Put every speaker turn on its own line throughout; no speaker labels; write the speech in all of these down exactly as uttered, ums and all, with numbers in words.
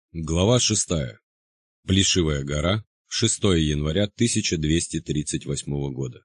Глава шестая. Плешивая гора. шестого января тысяча двести тридцать восьмого года.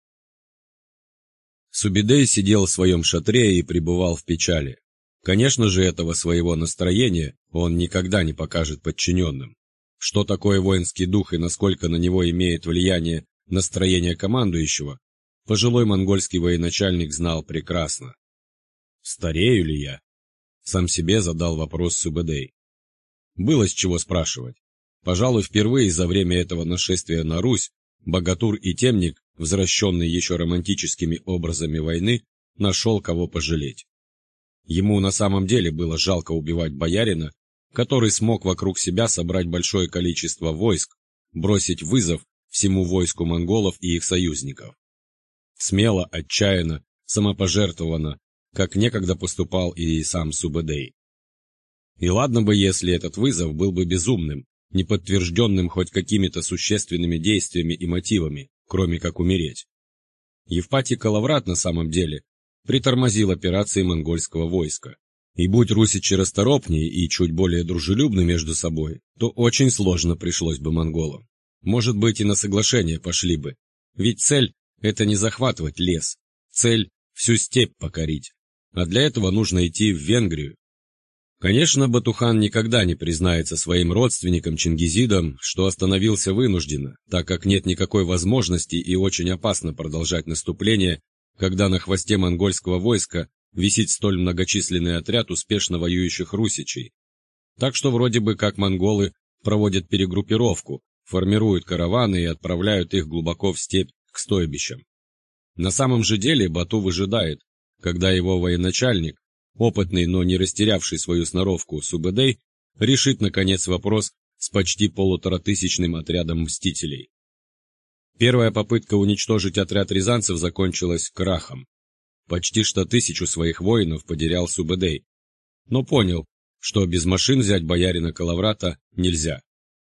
Субедей сидел в своем шатре и пребывал в печали. Конечно же, этого своего настроения он никогда не покажет подчиненным. Что такое воинский дух и насколько на него имеет влияние настроение командующего, пожилой монгольский военачальник знал прекрасно. «Старею ли я?» — сам себе задал вопрос Субедей. Было с чего спрашивать. Пожалуй, впервые за время этого нашествия на Русь богатур и темник, возвращенный еще романтическими образами войны, нашел кого пожалеть. Ему на самом деле было жалко убивать боярина, который смог вокруг себя собрать большое количество войск, бросить вызов всему войску монголов и их союзников. Смело, отчаянно, самопожертвованно, как некогда поступал и сам Субедей. И ладно бы, если этот вызов был бы безумным, не подтвержденным хоть какими-то существенными действиями и мотивами, кроме как умереть. Евпатий Калаврат на самом деле притормозил операции монгольского войска. И будь русичи расторопнее и чуть более дружелюбны между собой, то очень сложно пришлось бы монголам. Может быть, и на соглашение пошли бы. Ведь цель – это не захватывать лес. Цель – всю степь покорить. А для этого нужно идти в Венгрию. Конечно, Батухан никогда не признается своим родственникам Чингизидам, что остановился вынужденно, так как нет никакой возможности и очень опасно продолжать наступление, когда на хвосте монгольского войска висит столь многочисленный отряд успешно воюющих русичей. Так что вроде бы как монголы проводят перегруппировку, формируют караваны и отправляют их глубоко в степь к стойбищам. На самом же деле Бату выжидает, когда его военачальник, опытный, но не растерявший свою сноровку Субедей, решит, наконец, вопрос с почти полуторатысячным отрядом мстителей. Первая попытка уничтожить отряд рязанцев закончилась крахом. Почти что тысячу своих воинов потерял Субедей, но понял, что без машин взять боярина Калаврата нельзя.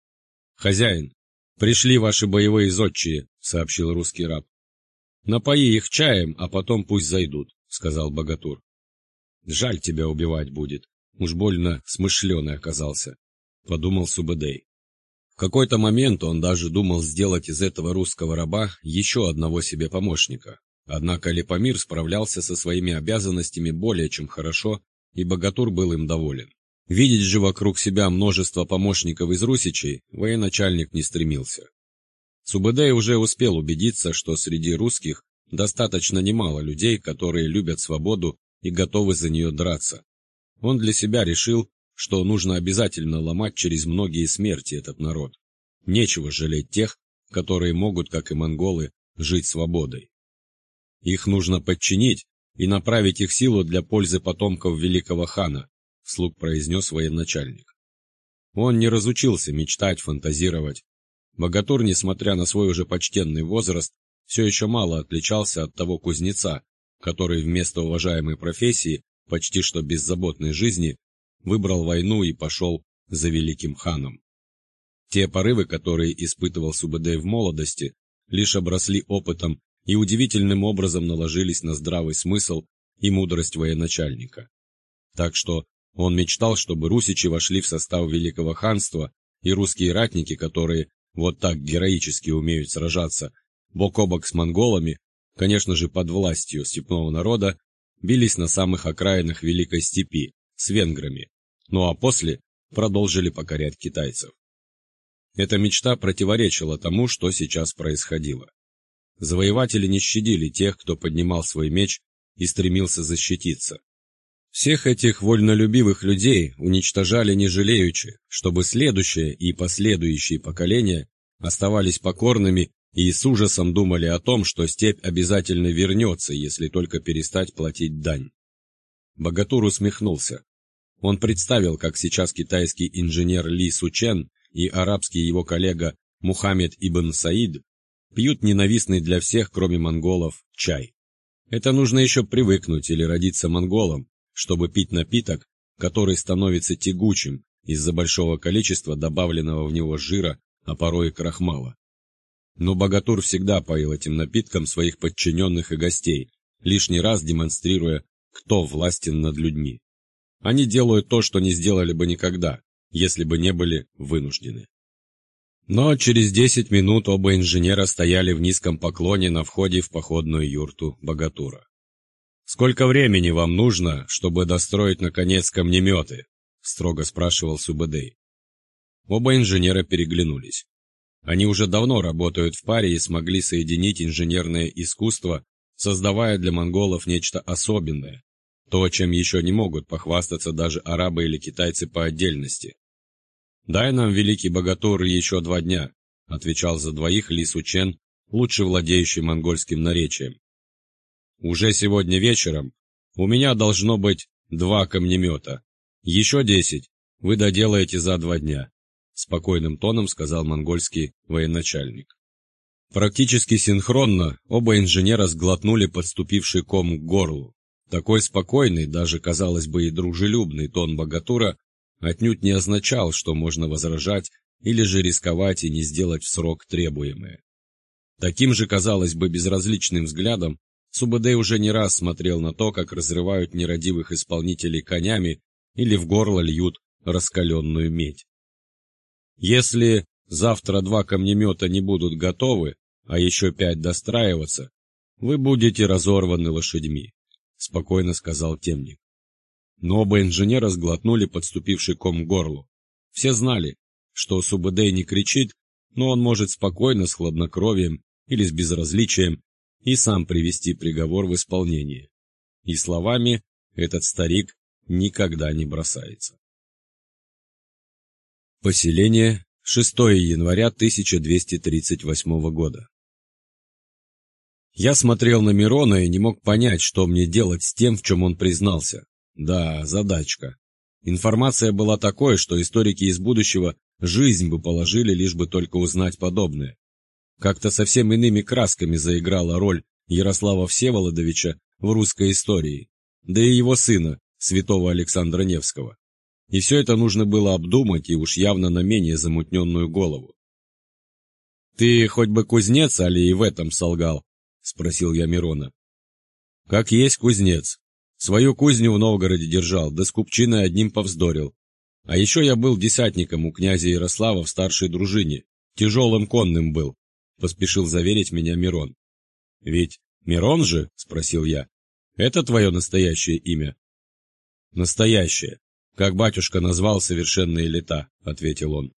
«Хозяин, пришли ваши боевые зодчие», — сообщил русский раб. «Напои их чаем, а потом пусть зайдут», — сказал богатур. «Жаль тебя убивать будет, уж больно смышленый оказался», — подумал Субедей. В какой-то момент он даже думал сделать из этого русского раба еще одного себе помощника. Однако Лепомир справлялся со своими обязанностями более чем хорошо, и богатур был им доволен. Видеть же вокруг себя множество помощников из русичей военачальник не стремился. Субедей уже успел убедиться, что среди русских достаточно немало людей, которые любят свободу и готовы за нее драться. Он для себя решил, что нужно обязательно ломать через многие смерти этот народ. Нечего жалеть тех, которые могут, как и монголы, жить свободой. Их нужно подчинить и направить их силу для пользы потомков великого хана, вслух произнес военачальник. Он не разучился мечтать, фантазировать. Богатур, несмотря на свой уже почтенный возраст, все еще мало отличался от того кузнеца, который вместо уважаемой профессии, почти что беззаботной жизни, выбрал войну и пошел за великим ханом. Те порывы, которые испытывал Субедей в молодости, лишь обросли опытом и удивительным образом наложились на здравый смысл и мудрость военачальника. Так что он мечтал, чтобы русичи вошли в состав великого ханства, и русские ратники, которые вот так героически умеют сражаться, бок о бок с монголами, конечно же под властью степного народа, бились на самых окраинах Великой Степи, с венграми, ну а после продолжили покорять китайцев. Эта мечта противоречила тому, что сейчас происходило. Завоеватели не щадили тех, кто поднимал свой меч и стремился защититься. Всех этих вольнолюбивых людей уничтожали не жалеючи, чтобы следующее и последующие поколения оставались покорными и с ужасом думали о том, что степь обязательно вернется, если только перестать платить дань. Богатур усмехнулся. Он представил, как сейчас китайский инженер Ли Сучен и арабский его коллега Мухаммед ибн Саид пьют ненавистный для всех, кроме монголов, чай. Это нужно еще привыкнуть или родиться монголом, чтобы пить напиток, который становится тягучим из-за большого количества добавленного в него жира, а порой и крахмала. Но богатур всегда поил этим напитком своих подчиненных и гостей, лишний раз демонстрируя, кто властен над людьми. Они делают то, что не сделали бы никогда, если бы не были вынуждены. Но через десять минут оба инженера стояли в низком поклоне на входе в походную юрту богатура. «Сколько времени вам нужно, чтобы достроить, наконец, камнеметы?» — строго спрашивал Субэдэй. Оба инженера переглянулись. Они уже давно работают в паре и смогли соединить инженерное искусство, создавая для монголов нечто особенное, то, чем еще не могут похвастаться даже арабы или китайцы по отдельности. «Дай нам, великий богатур, еще два дня», — отвечал за двоих Ли Сучен, лучше владеющий монгольским наречием. «Уже сегодня вечером у меня должно быть два камнемета. Еще десять вы доделаете за два дня», — спокойным тоном сказал монгольский военачальник. Практически синхронно оба инженера сглотнули подступивший ком к горлу. Такой спокойный, даже, казалось бы, и дружелюбный тон богатура отнюдь не означал, что можно возражать или же рисковать и не сделать в срок требуемое. Таким же, казалось бы, безразличным взглядом Субэдэй уже не раз смотрел на то, как разрывают нерадивых исполнителей конями или в горло льют раскаленную медь. «Если завтра два камнемета не будут готовы, а еще пять достраиваться, вы будете разорваны лошадьми», — спокойно сказал темник. Но оба инженера сглотнули подступивший ком к горлу. Все знали, что Субэдэй не кричит, но он может спокойно, с хладнокровием или с безразличием и сам привести приговор в исполнение. И словами этот старик никогда не бросается. Поселение, шестого января тысяча двести тридцать восьмого года. Я смотрел на Мирона и не мог понять, что мне делать с тем, в чем он признался. Да, задачка. Информация была такой, что историки из будущего жизнь бы положили, лишь бы только узнать подобное. Как-то совсем иными красками заиграла роль Ярослава Всеволодовича в русской истории, да и его сына, святого Александра Невского. И все это нужно было обдумать и уж явно на менее замутненную голову. «Ты хоть бы кузнец, али и в этом солгал?» — спросил я Мирона. «Как есть кузнец. Свою кузню в Новгороде держал, да с купчиной одним повздорил. А еще я был десятником у князя Ярослава в старшей дружине, тяжелым конным был», — поспешил заверить меня Мирон. «Ведь Мирон же?» — спросил я. «Это твое настоящее имя?» «Настоящее. Как батюшка назвал совершенные лета», — ответил он.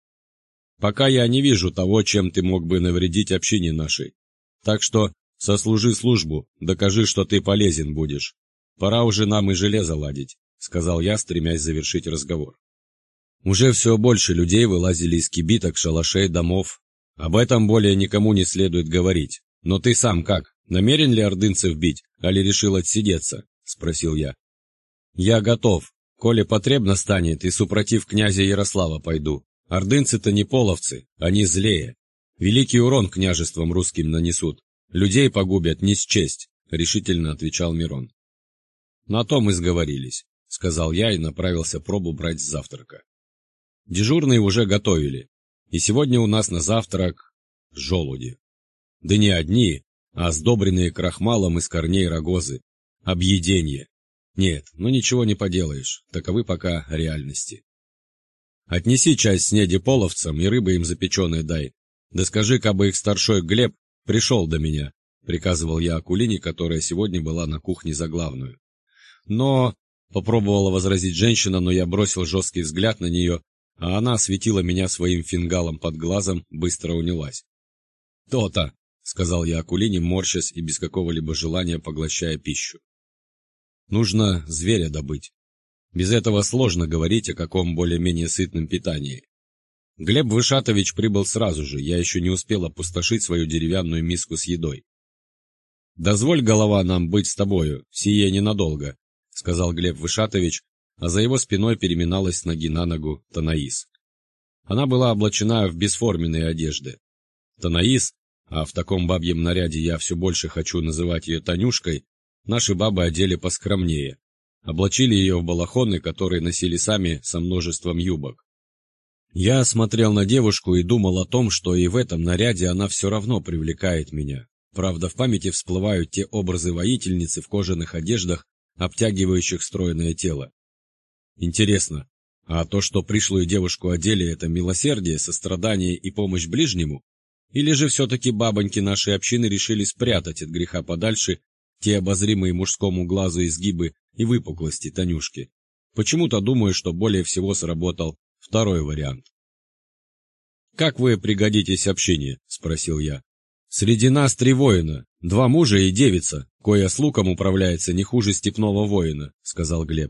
«Пока я не вижу того, чем ты мог бы навредить общине нашей. Так что сослужи службу, докажи, что ты полезен будешь. Пора уже нам и железо ладить», — сказал я, стремясь завершить разговор. Уже все больше людей вылазили из кибиток, шалашей, домов. Об этом более никому не следует говорить. «Но ты сам как? Намерен ли ордынцев бить, али решил отсидеться?» — спросил я. «Я готов. Коли потребно станет, и супротив князя Ярослава пойду. Ордынцы-то не половцы, они злее. Великий урон княжествам русским нанесут. Людей погубят не счесть», — решительно отвечал Мирон. «На том и сговорились», — сказал я и направился пробу брать с завтрака. Дежурные уже готовили, и сегодня у нас на завтрак желуди. Да не одни, а сдобренные крахмалом из корней рогозы. Объеденье. Нет, ну ничего не поделаешь, таковы пока реальности. «Отнеси часть снеди половцам и рыбы им запеченной дай. Да скажи, кабы их старшой Глеб пришел до меня», — приказывал я Акулине, которая сегодня была на кухне за главную. Но, — попробовала возразить женщина, но я бросил жесткий взгляд на нее, а она осветила меня своим фингалом под глазом, быстро унялась. «То-то», — сказал я Акулине, морщась и без какого-либо желания поглощая пищу. «Нужно зверя добыть. Без этого сложно говорить о каком более-менее сытном питании. Глеб Вышатович прибыл сразу же, я еще не успел опустошить свою деревянную миску с едой. «Дозволь, голова, нам быть с тобою, сие ненадолго», — сказал Глеб Вышатович, а за его спиной переминалась с ноги на ногу Танаис. Она была облачена в бесформенные одежды. Танаис, а в таком бабьем наряде я все больше хочу называть ее Танюшкой, наши бабы одели поскромнее, облачили ее в балахоны, которые носили сами со множеством юбок. Я смотрел на девушку и думал о том, что и в этом наряде она все равно привлекает меня. Правда, в памяти всплывают те образы воительницы в кожаных одеждах, обтягивающих стройное тело. Интересно, А то, что пришлую девушку одели, это милосердие, сострадание и помощь ближнему? Или же все-таки бабоньки нашей общины решили спрятать от греха подальше те обозримые мужскому глазу изгибы и выпуклости Танюшки? Почему-то думаю, что более всего сработал второй вариант. «Как вы пригодитесь общине?» – спросил я. «Среди нас три воина, два мужа и девица, коя с луком управляется не хуже степного воина», – сказал Глеб.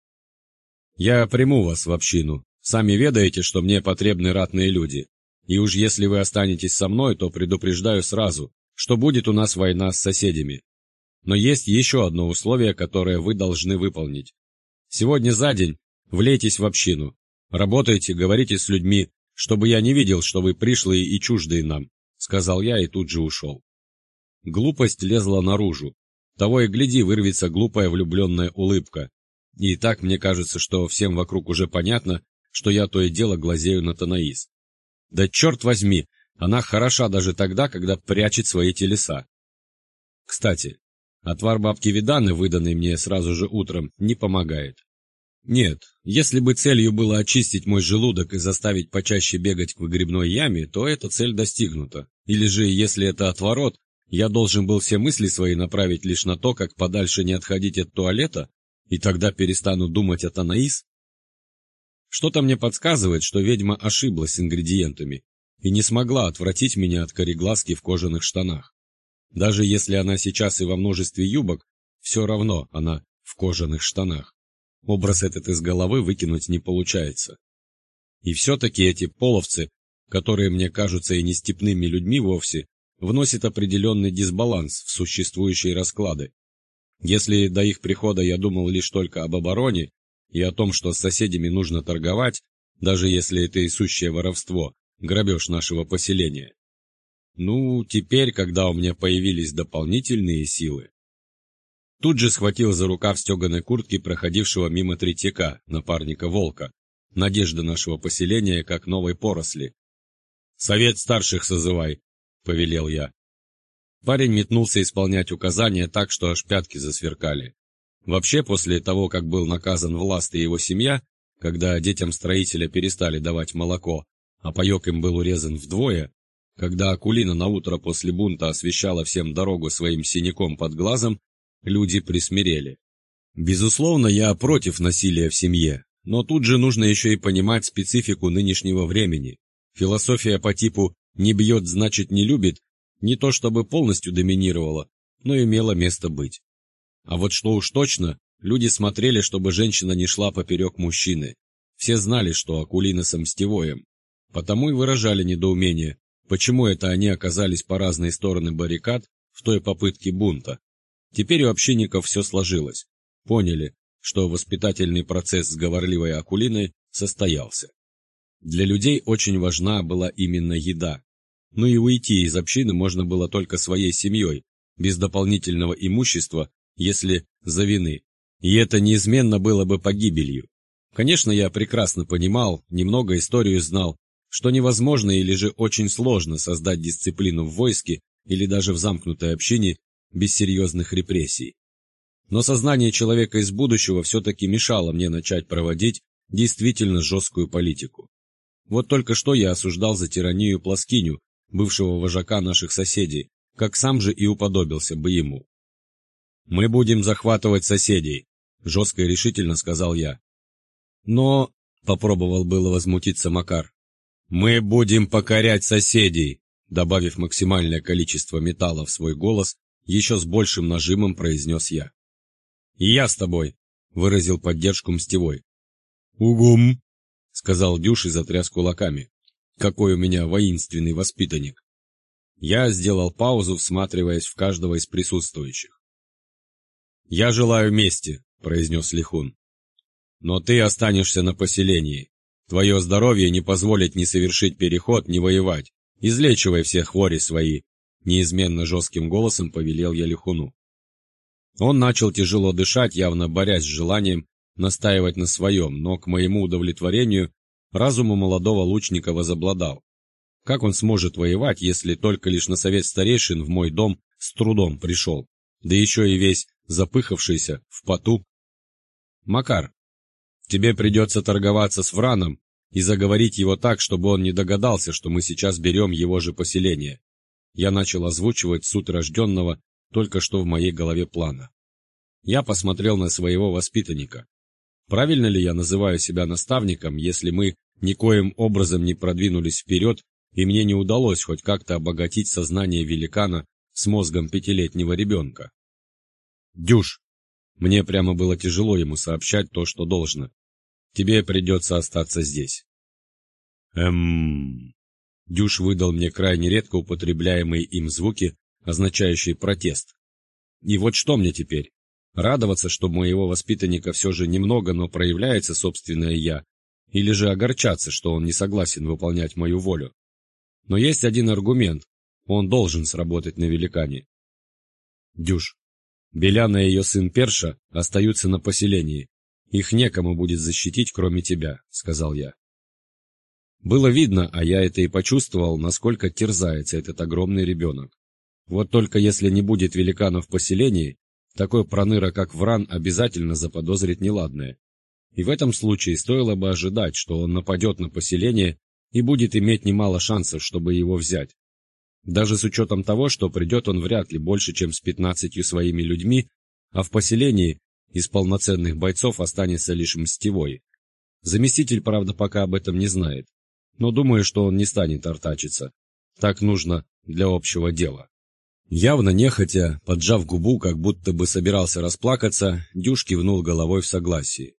«Я приму вас в общину. Сами ведаете, что мне потребны ратные люди. И уж если вы останетесь со мной, то предупреждаю сразу, что будет у нас война с соседями. Но есть еще одно условие, которое вы должны выполнить. Сегодня за день влейтесь в общину. Работайте, говорите с людьми, чтобы я не видел, что вы пришлые и чуждые нам», — сказал я и тут же ушел. Глупость лезла наружу. Того и гляди, вырвется глупая влюбленная улыбка. И так мне кажется, что всем вокруг уже понятно, что я то и дело глазею на Танаис. Да черт возьми, она хороша даже тогда, когда прячет свои телеса. Кстати, отвар бабки Виданы, выданный мне сразу же утром, не помогает. Нет, если бы целью было очистить мой желудок и заставить почаще бегать к выгребной яме, то эта цель достигнута. Или же, если это отворот, я должен был все мысли свои направить лишь на то, как подальше не отходить от туалета, и тогда перестану думать о Танаис? Что-то мне подсказывает, что ведьма ошиблась с ингредиентами и не смогла отвратить меня от кореглазки в кожаных штанах. Даже если она сейчас и во множестве юбок, все равно она в кожаных штанах. Образ этот из головы выкинуть не получается. И все-таки эти половцы, которые мне кажутся и не степными людьми вовсе, вносят определенный дисбаланс в существующие расклады. Если до их прихода я думал лишь только об обороне и о том, что с соседями нужно торговать, даже если это и сущее воровство, грабеж нашего поселения. Ну, теперь, когда у меня появились дополнительные силы... Тут же схватил за рукав стеганой куртки проходившего мимо Третьяка, напарника Волка, надежды нашего поселения как новой поросли. «Совет старших созывай», — повелел я. Парень метнулся исполнять указания так, что аж пятки засверкали. Вообще, после того, как был наказан Власт и его семья, когда детям строителя перестали давать молоко, а паек им был урезан вдвое, когда Акулина наутро после бунта освещала всем дорогу своим синяком под глазом, люди присмирели. Безусловно, я против насилия в семье, но тут же нужно еще и понимать специфику нынешнего времени. Философия по типу «не бьет, значит не любит» не то чтобы полностью доминировала, но имела место быть. А вот что уж точно, люди смотрели, чтобы женщина не шла поперек мужчины. Все знали, что Акулина с Мстевоем, потому и выражали недоумение, почему это они оказались по разные стороны баррикад в той попытке бунта. Теперь у общинников все сложилось. Поняли, что воспитательный процесс с говорливой Акулиной состоялся. Для людей очень важна была именно еда. Ну и уйти из общины можно было только своей семьей, без дополнительного имущества, если за вины. И это неизменно было бы погибелью. Конечно, я прекрасно понимал, немного историю знал, что невозможно или же очень сложно создать дисциплину в войске или даже в замкнутой общине без серьезных репрессий. Но сознание человека из будущего все-таки мешало мне начать проводить действительно жесткую политику. Вот только что я осуждал за тиранию Плоскиню, бывшего вожака наших соседей, как сам же и уподобился бы ему. «Мы будем захватывать соседей», — жестко и решительно сказал я. «Но...» — попробовал было возмутиться Макар. «Мы будем покорять соседей», — добавив максимальное количество металла в свой голос, еще с большим нажимом произнес я. «И я с тобой», — выразил поддержку Мстевой. «Угум», — сказал Дюш и затряс кулаками. «Какой у меня воинственный воспитанник». Я сделал паузу, всматриваясь в каждого из присутствующих. «Я желаю мести», — произнес Лихун. «Но ты останешься на поселении. Твое здоровье не позволит ни совершить переход, ни воевать. Излечивай все хвори свои», — неизменно жестким голосом повелел я Лихуну. Он начал тяжело дышать, явно борясь с желанием настаивать на своем, но, к моему удовлетворению, разум у молодого лучника возобладал. Как он сможет воевать, если только лишь на совет старейшин в мой дом с трудом пришел, да еще и весь запыхавшийся, в поту? «Макар, Тебе придется торговаться с Враном и заговорить его так, чтобы он не догадался, что мы сейчас берем его же поселение. Я начал озвучивать суть рожденного только что в моей голове плана. Я посмотрел на своего воспитанника. Правильно ли я называю себя наставником, если мы никоим образом не продвинулись вперед, и мне не удалось хоть как-то обогатить сознание великана с мозгом пятилетнего ребенка? Дюш, мне прямо было тяжело ему сообщать то, что должно. Тебе придется остаться здесь. Эм... Дюш выдал мне крайне редко употребляемые им звуки, означающие протест. И вот что мне теперь? Радоваться, что у моего воспитанника все же немного, но проявляется собственное «я», или же огорчаться, что он не согласен выполнять мою волю? Но есть один аргумент, он должен сработать на великане. Дюш, Беляна и ее сын Перша остаются на поселении. Их некому будет защитить, кроме тебя, сказал я. Было видно, а я это и почувствовал, насколько терзается этот огромный ребенок. Вот только если не будет великана в поселении, такой проныра, как Вран, обязательно заподозрит неладное. И в этом случае стоило бы ожидать, что он нападет на поселение и будет иметь немало шансов, чтобы его взять. Даже с учетом того, что придет он вряд ли больше, чем с пятнадцатью своими людьми, а в поселении из полноценных бойцов останется лишь Мстевой. Заместитель, правда, пока об этом не знает, но думаю, что он не станет артачиться. Так нужно для общего дела. Явно нехотя, поджав губу, как будто бы собирался расплакаться, Дюш кивнул головой в согласии.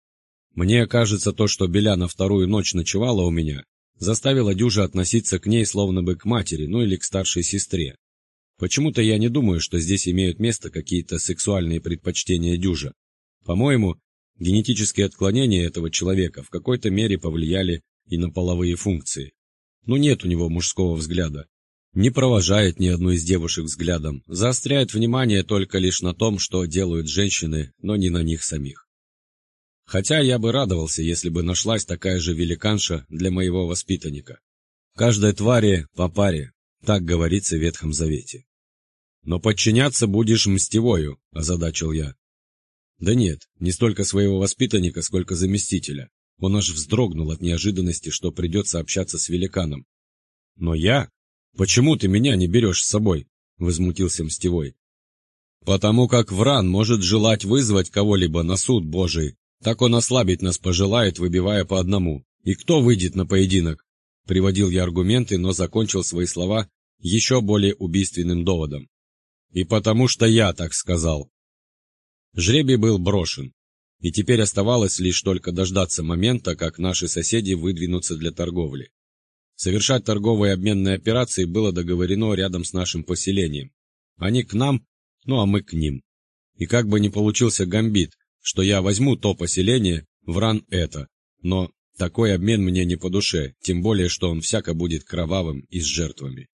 Мне кажется, то, что Беляна вторую ночь ночевала у меня, заставило Дюжа относиться к ней словно бы к матери, ну или к старшей сестре. Почему-то я не думаю, что здесь имеют место какие-то сексуальные предпочтения Дюжа. По-моему, генетические отклонения этого человека в какой-то мере повлияли и на половые функции. Ну нет у него мужского взгляда. Не провожает ни одну из девушек взглядом, заостряет внимание только лишь на том, что делают женщины, но не на них самих. Хотя я бы радовался, если бы нашлась такая же великанша для моего воспитанника. Каждой твари по паре, так говорится в Ветхом Завете. Но подчиняться будешь Мстевою, озадачил я. Да нет, не столько своего воспитанника, сколько заместителя. Он аж вздрогнул от неожиданности, что придется общаться с великаном. Но я... «Почему ты меня не берешь с собой?» — возмутился Мстевой. «Потому как Вран может желать вызвать кого-либо на суд Божий, так он ослабить нас пожелает, выбивая по одному. И кто выйдет на поединок?» Приводил я аргументы, но закончил свои слова еще более убийственным доводом. «И потому что я так сказал». Жребий был брошен, и теперь оставалось лишь только дождаться момента, как наши соседи выдвинутся для торговли. Совершать торговые обменные операции было договорено рядом с нашим поселением. Они к нам, ну а мы к ним. И как бы ни получился гамбит, что я возьму то поселение, Вран это, но такой обмен мне не по душе, тем более, что он всяко будет кровавым и с жертвами.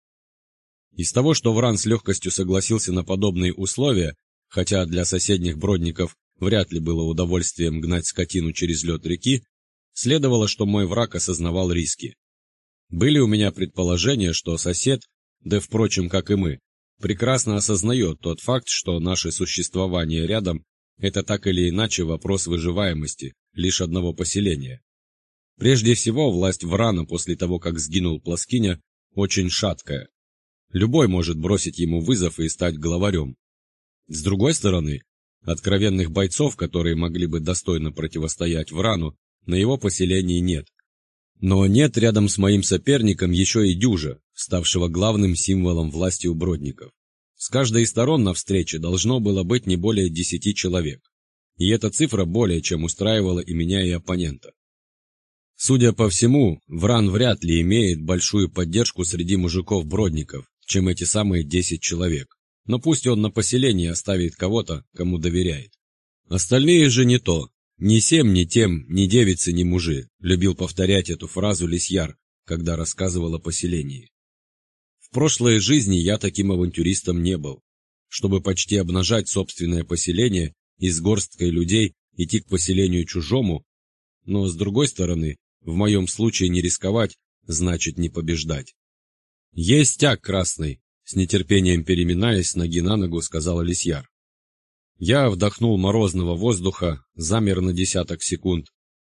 Из того, что Вран с легкостью согласился на подобные условия, хотя для соседних бродников вряд ли было удовольствием гнать скотину через лед реки, следовало, что мой враг осознавал риски. Были у меня предположения, что сосед, да впрочем, как и мы, прекрасно осознает тот факт, что наше существование рядом – это так или иначе вопрос выживаемости лишь одного поселения. Прежде всего, власть Врана после того, как сгинул Плоскиня, очень шаткая. Любой может бросить ему вызов и стать главарем. С другой стороны, откровенных бойцов, которые могли бы достойно противостоять Врану, на его поселении нет. Но нет рядом с моим соперником еще и Дюжа, ставшего главным символом власти у бродников. С каждой из сторон на встрече должно было быть не более десяти человек, и эта цифра более чем устраивала и меня, и оппонента. Судя по всему, Вран вряд ли имеет большую поддержку среди мужиков-бродников, чем эти самые десять человек, но пусть он на поселении оставит кого-то, кому доверяет. Остальные же не то. «Ни сем, ни тем, ни девицы, ни мужи», любил повторять эту фразу Лисьяр, когда рассказывал о поселении. В прошлой жизни я таким авантюристом не был. Чтобы почти обнажать собственное поселение и с горсткой людей идти к поселению чужому, но, с другой стороны, в моем случае не рисковать, значит не побеждать. «Есть тяг красный», — с нетерпением переминаясь с ноги на ногу, сказал Лисьяр. Я вдохнул морозного воздуха, замер на десяток секунд,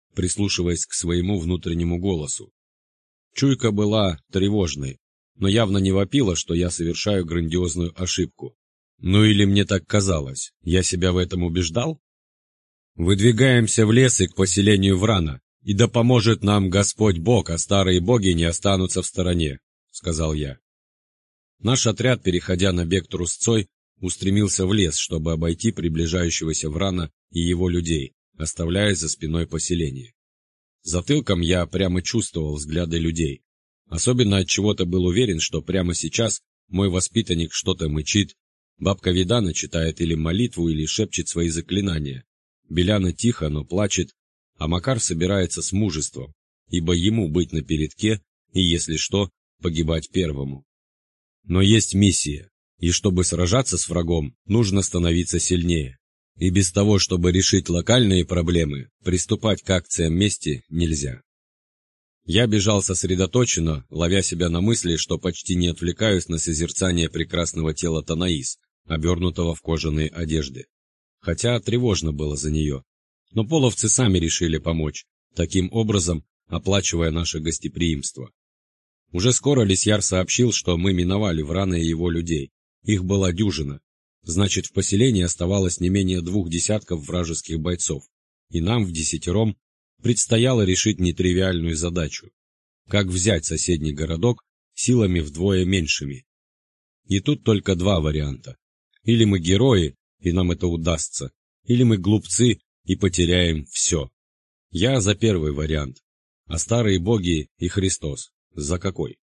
прислушиваясь к своему внутреннему голосу. Чуйка была тревожной, но явно не вопила, что я совершаю грандиозную ошибку. Ну или мне так казалось, я себя в этом убеждал? «Выдвигаемся в лес и к поселению Врана, и да поможет нам Господь Бог, а старые боги не останутся в стороне», — сказал я. Наш отряд, переходя на бег трусцой, устремился в лес, чтобы обойти приближающегося Врана и его людей, оставляя за спиной поселение. Затылком я прямо чувствовал взгляды людей. Особенно от чего-то был уверен, что прямо сейчас мой воспитанник что-то мычит, бабка Видана читает или молитву, или шепчет свои заклинания. Беляна тихо, но плачет, а Макар собирается с мужеством, ибо ему быть напередке и, если что, погибать первому. Но есть миссия, и чтобы сражаться с врагом, нужно становиться сильнее. И без того, чтобы решить локальные проблемы, приступать к акциям мести нельзя. Я бежал сосредоточенно, ловя себя на мысли, что почти не отвлекаюсь на созерцание прекрасного тела Танаис, обернутого в кожаные одежды. Хотя тревожно было за нее. Но половцы сами решили помочь, таким образом оплачивая наше гостеприимство. Уже скоро Лисьяр сообщил, что мы миновали Врана и его людей. Их была дюжина. Значит, в поселении оставалось не менее двух десятков вражеских бойцов. И нам вдесятером предстояло решить нетривиальную задачу. Как взять соседний городок силами вдвое меньшими. И тут только два варианта. Или мы герои, и нам это удастся, или мы глупцы и потеряем все. Я за первый вариант, а старые боги и Христос за какой?